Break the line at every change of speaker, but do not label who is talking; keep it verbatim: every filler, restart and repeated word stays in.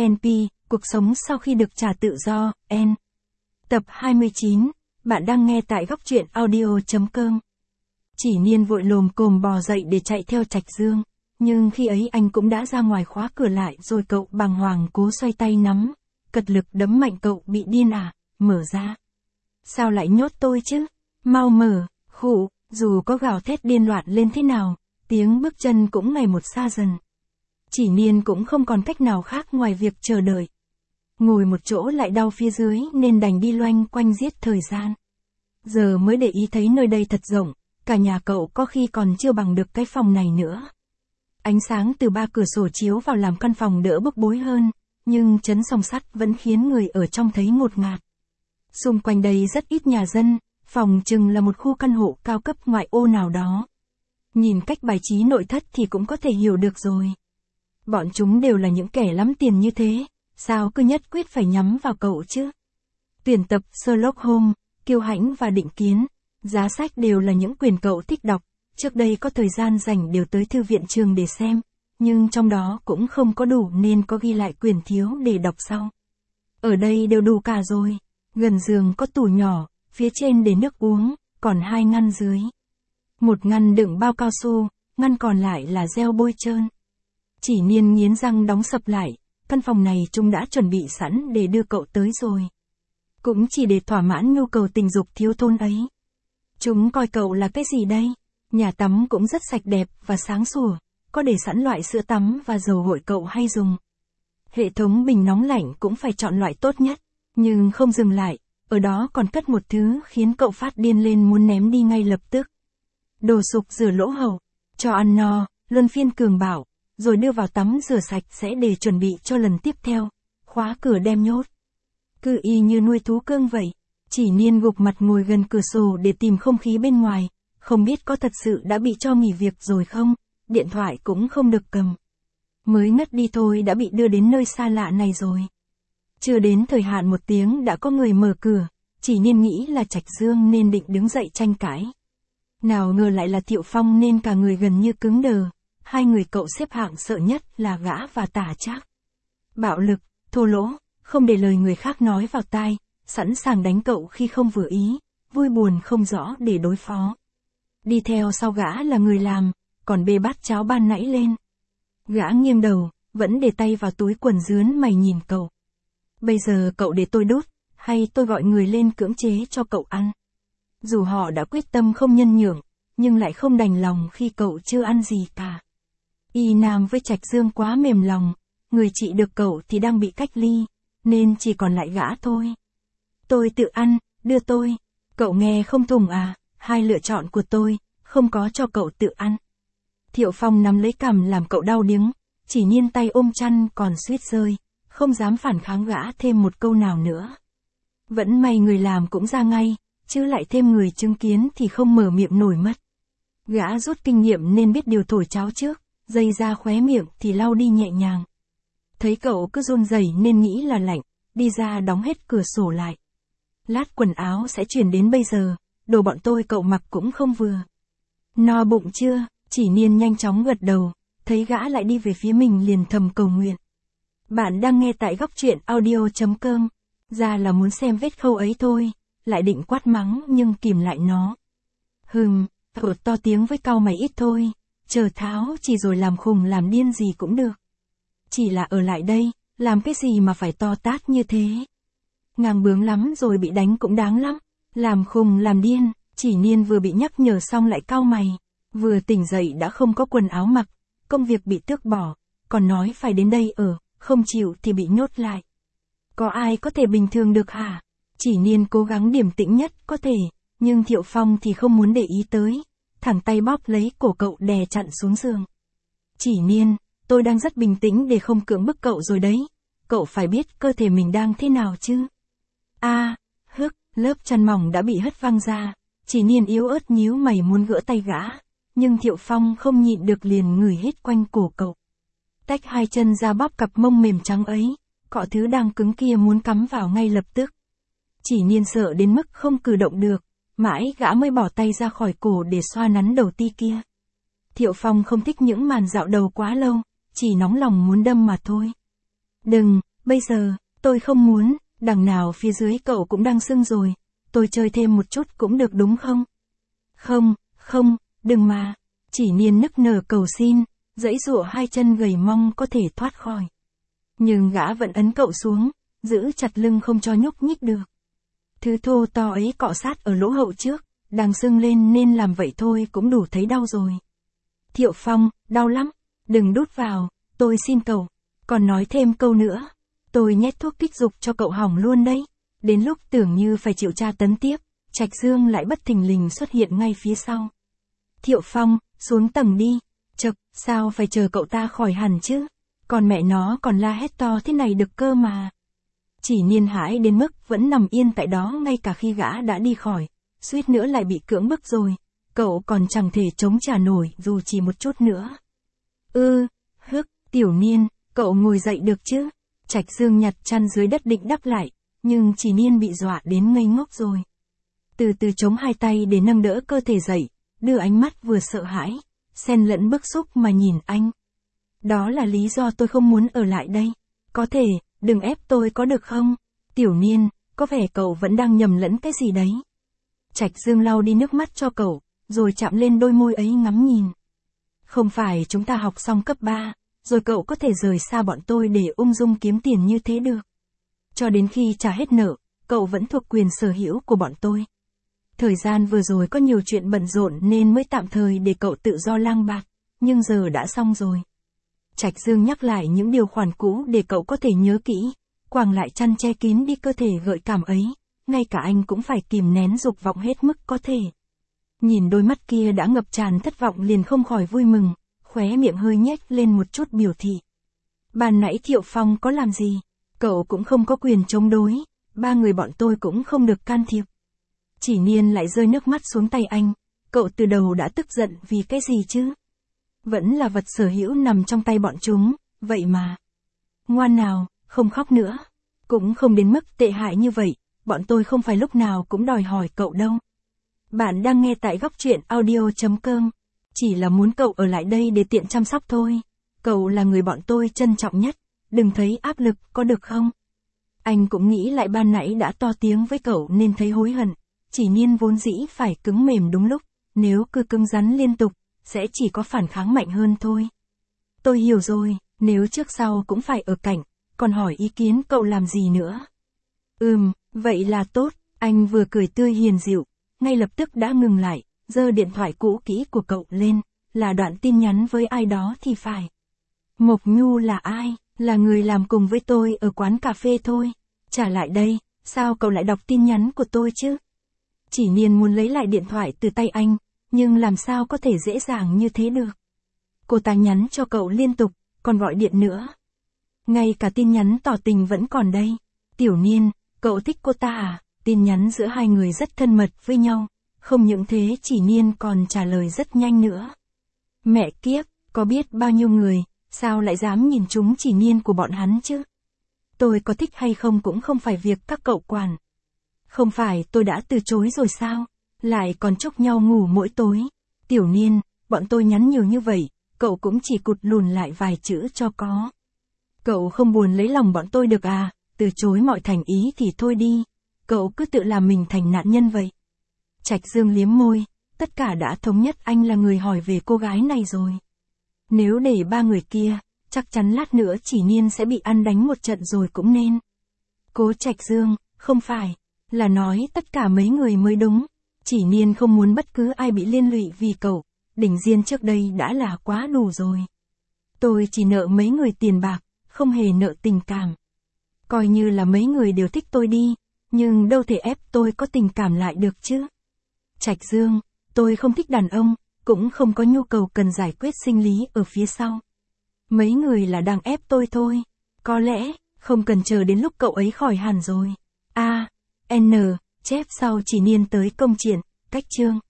en pê, cuộc sống sau khi được trả tự do, N. Tập hai mươi chín, bạn đang nghe tại góc truyện audio chấm com. Chỉ Niên vội lồm cồm bò dậy để chạy theo Trạch Dương, nhưng khi ấy anh cũng đã ra ngoài khóa cửa lại rồi cậu bàng hoàng cố xoay tay nắm, cật lực đấm mạnh. Cậu bị điên à, mở ra. Sao lại nhốt tôi chứ, mau mở, khụ, dù có gào thét điên loạn lên thế nào, tiếng bước chân cũng ngày một xa dần. Chỉ Niên cũng không còn cách nào khác ngoài việc chờ đợi. Ngồi một chỗ lại đau phía dưới nên đành đi loanh quanh giết thời gian. Giờ mới để ý thấy nơi đây thật rộng, cả nhà cậu có khi còn chưa bằng được cái phòng này nữa. Ánh sáng từ ba cửa sổ chiếu vào làm căn phòng đỡ bức bối hơn, nhưng chấn song sắt vẫn khiến người ở trong thấy ngột ngạt. Xung quanh đây rất ít nhà dân, phòng chừng là một khu căn hộ cao cấp ngoại ô nào đó. Nhìn cách bài trí nội thất thì cũng có thể hiểu được rồi. Bọn chúng đều là những kẻ lắm tiền như thế, sao cứ nhất quyết phải nhắm vào cậu chứ? Tuyển tập Sherlock Holmes, Kiêu Hãnh và Định Kiến, giá sách đều là những quyển cậu thích đọc, trước đây có thời gian rảnh đều tới thư viện trường để xem, nhưng trong đó cũng không có đủ nên có ghi lại quyển thiếu để đọc sau. Ở đây đều đủ cả rồi, gần giường có tủ nhỏ, phía trên để nước uống, còn hai ngăn dưới. Một ngăn đựng bao cao su, ngăn còn lại là gel bôi trơn. Chỉ Niên nghiến răng đóng sập lại, căn phòng này chúng đã chuẩn bị sẵn để đưa cậu tới rồi. Cũng chỉ để thỏa mãn nhu cầu tình dục thiếu thốn ấy. Chúng coi cậu là cái gì đây? Nhà tắm cũng rất sạch đẹp và sáng sủa, có để sẵn loại sữa tắm và dầu gội cậu hay dùng. Hệ thống bình nóng lạnh cũng phải chọn loại tốt nhất, nhưng không dừng lại, ở đó còn cất một thứ khiến cậu phát điên lên muốn ném đi ngay lập tức. Đồ sục rửa lỗ hậu, cho ăn no, luân phiên cường bảo, rồi đưa vào tắm rửa sạch sẽ để chuẩn bị cho lần tiếp theo, khóa cửa đem nhốt. Cứ y như nuôi thú cưng vậy. Chỉ Niên gục mặt ngồi gần cửa sổ để tìm không khí bên ngoài, không biết có thật sự đã bị cho nghỉ việc rồi không, điện thoại cũng không được cầm. Mới ngất đi thôi đã bị đưa đến nơi xa lạ này rồi. Chưa đến thời hạn một tiếng đã có người mở cửa, Chỉ Niên nghĩ là Trạch Dương nên định đứng dậy tranh cãi. Nào ngờ lại là Thiệu Phong nên cả người gần như cứng đờ, hai người cậu xếp hạng sợ nhất là gã và Tả Trác. Bạo lực, thô lỗ, không để lời người khác nói vào tai, sẵn sàng đánh cậu khi không vừa ý, vui buồn không rõ để đối phó. Đi theo sau gã là người làm, còn bê bát cháo ban nãy lên. Gã nghiêng đầu, vẫn để tay vào túi quần rướn mày nhìn cậu. Bây giờ cậu để tôi đút, hay tôi gọi người lên cưỡng chế cho cậu ăn? Dù họ đã quyết tâm không nhân nhượng, nhưng lại không đành lòng khi cậu chưa ăn gì cả. Y Nam với Trạch Dương quá mềm lòng, người trị được cậu thì đang bị cách ly, nên chỉ còn lại gã thôi. Tôi tự ăn, đưa tôi. Cậu nghe không thùng à, hai lựa chọn của tôi, không có cho cậu tự ăn. Thiệu Phong nắm lấy cằm làm cậu đau điếng, Chỉ Niên tay ôm chăn còn suýt rơi, không dám phản kháng gã thêm một câu nào nữa. Vẫn may người làm cũng ra ngay, chứ lại thêm người chứng kiến thì không mở miệng nổi mất. Gã rút kinh nghiệm nên biết điều thổi cháo trước, dây ra khóe miệng thì lau đi nhẹ nhàng. Thấy cậu cứ run rẩy nên nghĩ là lạnh, đi ra đóng hết cửa sổ lại. Lát quần áo sẽ chuyển đến bây giờ, đồ bọn tôi cậu mặc cũng không vừa. No bụng chưa? Chỉ Niên nhanh chóng gật đầu, thấy gã lại đi về phía mình liền thầm cầu nguyện. Bạn đang nghe tại góc truyện audio chấm com, ra là muốn xem vết khâu ấy thôi, lại định quát mắng nhưng kìm lại nó. Hừm, ở to tiếng với cau mày ít thôi, chờ tháo chỉ rồi làm khùng làm điên gì cũng được. Chỉ là ở lại đây, làm cái gì mà phải to tát như thế? Ngang bướng lắm rồi bị đánh cũng đáng lắm. Làm khùng làm điên, Chỉ Niên vừa bị nhắc nhở xong lại cau mày. Vừa tỉnh dậy đã không có quần áo mặc, công việc bị tước bỏ, còn nói phải đến đây ở, không chịu thì bị nhốt lại. Có ai có thể bình thường được hả? Chỉ Niên cố gắng điềm tĩnh nhất có thể, nhưng Thiệu Phong thì không muốn để ý tới, thẳng tay bóp lấy cổ cậu đè chặn xuống giường. Chỉ Niên, tôi đang rất bình tĩnh để không cưỡng bức cậu rồi đấy, cậu phải biết cơ thể mình đang thế nào chứ. A, à, hức, lớp chăn mỏng đã bị hất văng ra, Chỉ Niên yếu ớt nhíu mày muốn gỡ tay gã, nhưng Thiệu Phong không nhịn được liền ngửi hết quanh cổ cậu. Tách hai chân ra bóp cặp mông mềm trắng ấy, cọ thứ đang cứng kia muốn cắm vào ngay lập tức. Chỉ Niên sợ đến mức không cử động được, mãi gã mới bỏ tay ra khỏi cổ để xoa nắn đầu ti kia. Thiệu Phong không thích những màn dạo đầu quá lâu, chỉ nóng lòng muốn đâm mà thôi. Đừng, Bây giờ, tôi không muốn, đằng nào phía dưới cậu cũng đang sưng rồi. Tôi chơi thêm một chút cũng được đúng không? Không, không, đừng mà. Chỉ Niên nức nở cầu xin, giãy giụa hai chân gầy mong có thể thoát khỏi. Nhưng gã vẫn ấn cậu xuống, giữ chặt lưng không cho nhúc nhích được. Thứ thô to ấy cọ sát ở lỗ hậu trước, đang sưng lên nên làm vậy thôi cũng đủ thấy đau rồi. Thiệu Phong, đau lắm, đừng đút vào, tôi xin cậu. Còn nói thêm câu nữa, tôi nhét thuốc kích dục cho cậu hỏng luôn đấy. Đến lúc tưởng như phải chịu tra tấn tiếp, Trạch Dương lại bất thình lình xuất hiện ngay phía sau. Thiệu Phong, xuống tầng đi. Chậc, sao phải chờ cậu ta khỏi hẳn chứ? Còn mẹ nó còn la hét to thế này được cơ mà. Chỉ Niên hãi đến mức vẫn nằm yên tại đó ngay cả khi gã đã đi khỏi, suýt nữa lại bị cưỡng bức rồi. Cậu còn chẳng thể chống trả nổi dù chỉ một chút nữa. Ư, hức, Tiểu Niên, cậu ngồi dậy được chứ? Trạch Dương nhặt chăn dưới đất định đắp lại, nhưng Chỉ Niên bị dọa đến ngây ngốc rồi. Từ từ chống hai tay để nâng đỡ cơ thể dậy, đưa ánh mắt vừa sợ hãi, xen lẫn bức xúc mà nhìn anh. Đó là lý do tôi không muốn ở lại đây. Có thể, đừng ép tôi có được không? Tiểu Niên, có vẻ cậu vẫn đang nhầm lẫn cái gì đấy. Trạch Dương lau đi nước mắt cho cậu, rồi chạm lên đôi môi ấy ngắm nhìn. Không phải chúng ta học xong cấp ba, rồi cậu có thể rời xa bọn tôi để ung dung kiếm tiền như thế được. Cho đến khi trả hết nợ, cậu vẫn thuộc quyền sở hữu của bọn tôi. Thời gian vừa rồi có nhiều chuyện bận rộn nên mới tạm thời để cậu tự do lang bạt, nhưng giờ đã xong rồi. Trạch Dương nhắc lại những điều khoản cũ để cậu có thể nhớ kỹ, quàng lại chăn che kín đi cơ thể gợi cảm ấy, ngay cả anh cũng phải kìm nén dục vọng hết mức có thể. Nhìn đôi mắt kia đã ngập tràn thất vọng liền không khỏi vui mừng, khóe miệng hơi nhếch lên một chút biểu thị. Ban nãy Thiệu Phong có làm gì? Cậu cũng không có quyền chống đối, ba người bọn tôi cũng không được can thiệp. Chỉ Niên lại rơi nước mắt xuống tay anh, cậu từ đầu đã tức giận vì cái gì chứ? Vẫn là vật sở hữu nằm trong tay bọn chúng, vậy mà. Ngoan nào, không khóc nữa. Cũng không đến mức tệ hại như vậy, bọn tôi không phải lúc nào cũng đòi hỏi cậu đâu. Bạn đang nghe tại góc truyện audio chấm com. Chỉ là muốn cậu ở lại đây để tiện chăm sóc thôi. Cậu là người bọn tôi trân trọng nhất, đừng thấy áp lực có được không? Anh cũng nghĩ lại ban nãy đã to tiếng với cậu nên thấy hối hận. Chỉ Niên vốn dĩ phải cứng mềm đúng lúc, nếu cứ cứng rắn liên tục, sẽ chỉ có phản kháng mạnh hơn thôi. Tôi hiểu rồi, nếu trước sau cũng phải ở cạnh, còn hỏi ý kiến cậu làm gì nữa. Ừm, vậy là tốt, anh vừa cười tươi hiền dịu, ngay lập tức đã ngừng lại, giơ điện thoại cũ kỹ của cậu lên, là đoạn tin nhắn với ai đó thì phải. Mộc Nhu là ai? Là người làm cùng với tôi ở quán cà phê thôi. Trả lại đây, sao cậu lại đọc tin nhắn của tôi chứ? Chỉ Niên muốn lấy lại điện thoại từ tay anh, nhưng làm sao có thể dễ dàng như thế được. Cô ta nhắn cho cậu liên tục, còn gọi điện nữa. Ngay cả tin nhắn tỏ tình vẫn còn đây. Tiểu Niên, cậu thích cô ta à? Tin nhắn giữa hai người rất thân mật với nhau. Không những thế Chỉ Niên còn trả lời rất nhanh nữa. Mẹ kiếp, có biết bao nhiêu người, sao lại dám nhìn trúng Chỉ Niên của bọn hắn chứ? Tôi có thích hay không cũng không phải việc các cậu quản. Không phải tôi đã từ chối rồi sao? Lại còn chúc nhau ngủ mỗi tối. Tiểu Niên, bọn tôi nhắn nhiều như vậy, cậu cũng chỉ cụt lùn lại vài chữ cho có. Cậu không buồn lấy lòng bọn tôi được à? Từ chối mọi thành ý thì thôi đi. Cậu cứ tự làm mình thành nạn nhân vậy. Trạch Dương liếm môi, tất cả đã thống nhất anh là người hỏi về cô gái này rồi. Nếu để ba người kia, chắc chắn lát nữa Chỉ Niên sẽ bị ăn đánh một trận rồi cũng nên. Cố Trạch Dương, không phải, là nói tất cả mấy người mới đúng. Chỉ Niên không muốn bất cứ ai bị liên lụy vì cậu, Đỉnh Diên trước đây đã là quá đủ rồi. Tôi chỉ nợ mấy người tiền bạc, không hề nợ tình cảm. Coi như là mấy người đều thích tôi đi, nhưng đâu thể ép tôi có tình cảm lại được chứ. Trạch Dương, tôi không thích đàn ông, cũng không có nhu cầu cần giải quyết sinh lý ở phía sau. Mấy người là đang ép tôi thôi. Có lẽ, không cần chờ đến lúc cậu ấy khỏi hẳn rồi. A, N, chép sau Chỉ Niên tới công chuyện, cách chương.